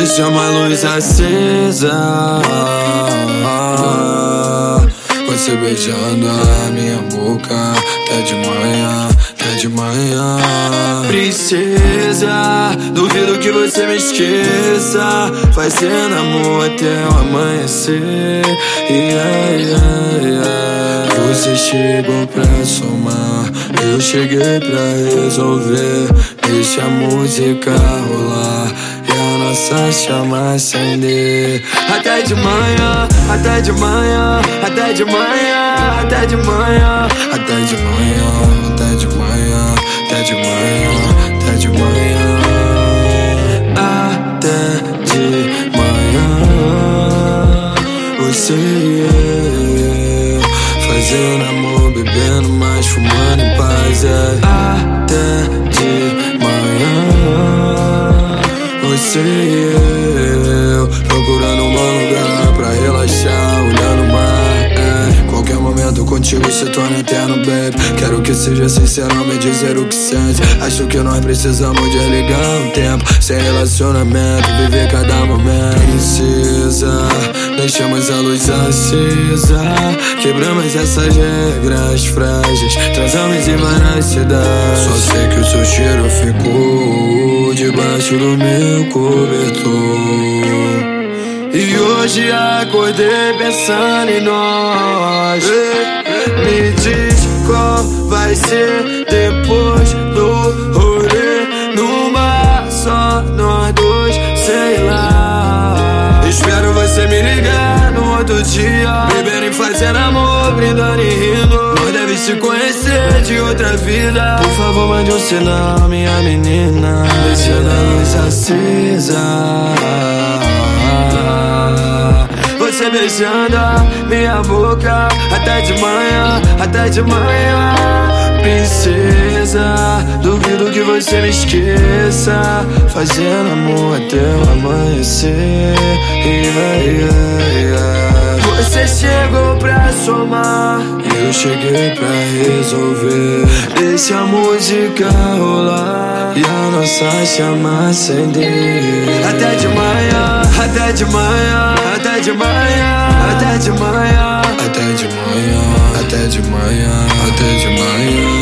deixa uma luz acesa. Você beijando a minha boca até de manhã, até de manhã. Princesa, duvido que você me esqueça, fazendo amor até o amanhecer. Você chegou pra somar, eu cheguei pra resolver. Deixa a música rolar e a nossa chama acender. Até de manhã, até de manhã, até de manhã, até de manhã, até de manhã, até de manhã, até de manhã, até de manhã, até de manhã. Você e eu fazendo amor, bebendo, mas fumando em paz. Até de manhã. Você e eu procurando um bom lugar pra relaxar, olhando o mar. Qualquer momento contigo se torna eterno, baby. Quero que seja sincero ao me dizer o que sente. Acho que nós precisamos desligar um tempo sem relacionamento, viver cada momento. Princesa, deixamos a luz acesa, quebramos essas regras frágeis, transamos em várias cidades. Só sei que o seu cheiro ficou debaixo do meu cobertor. E hoje acordei pensando em nós. Me diz qual vai ser depois do rolê. Numa só, nós dois, sei lá. Espero você me ligar no outro dia, bebendo e fazendo amor, brindando e rindo. Nós deve se conhecer de outra vida. Por favor, mande um sinal, minha menina, deixando a luz acesa. Você beijando a minha boca até de manhã, até de manhã. Princesa, duvido que você me esqueça, fazendo amor até o amanhecer. Você chegou pra somar, eu cheguei pra resolver. Deixa a música rolar e a nossa chama acender. Até de manhã, até de manhã, até de manhã, até de manhã, até de manhã, até de manhã, até de manhã.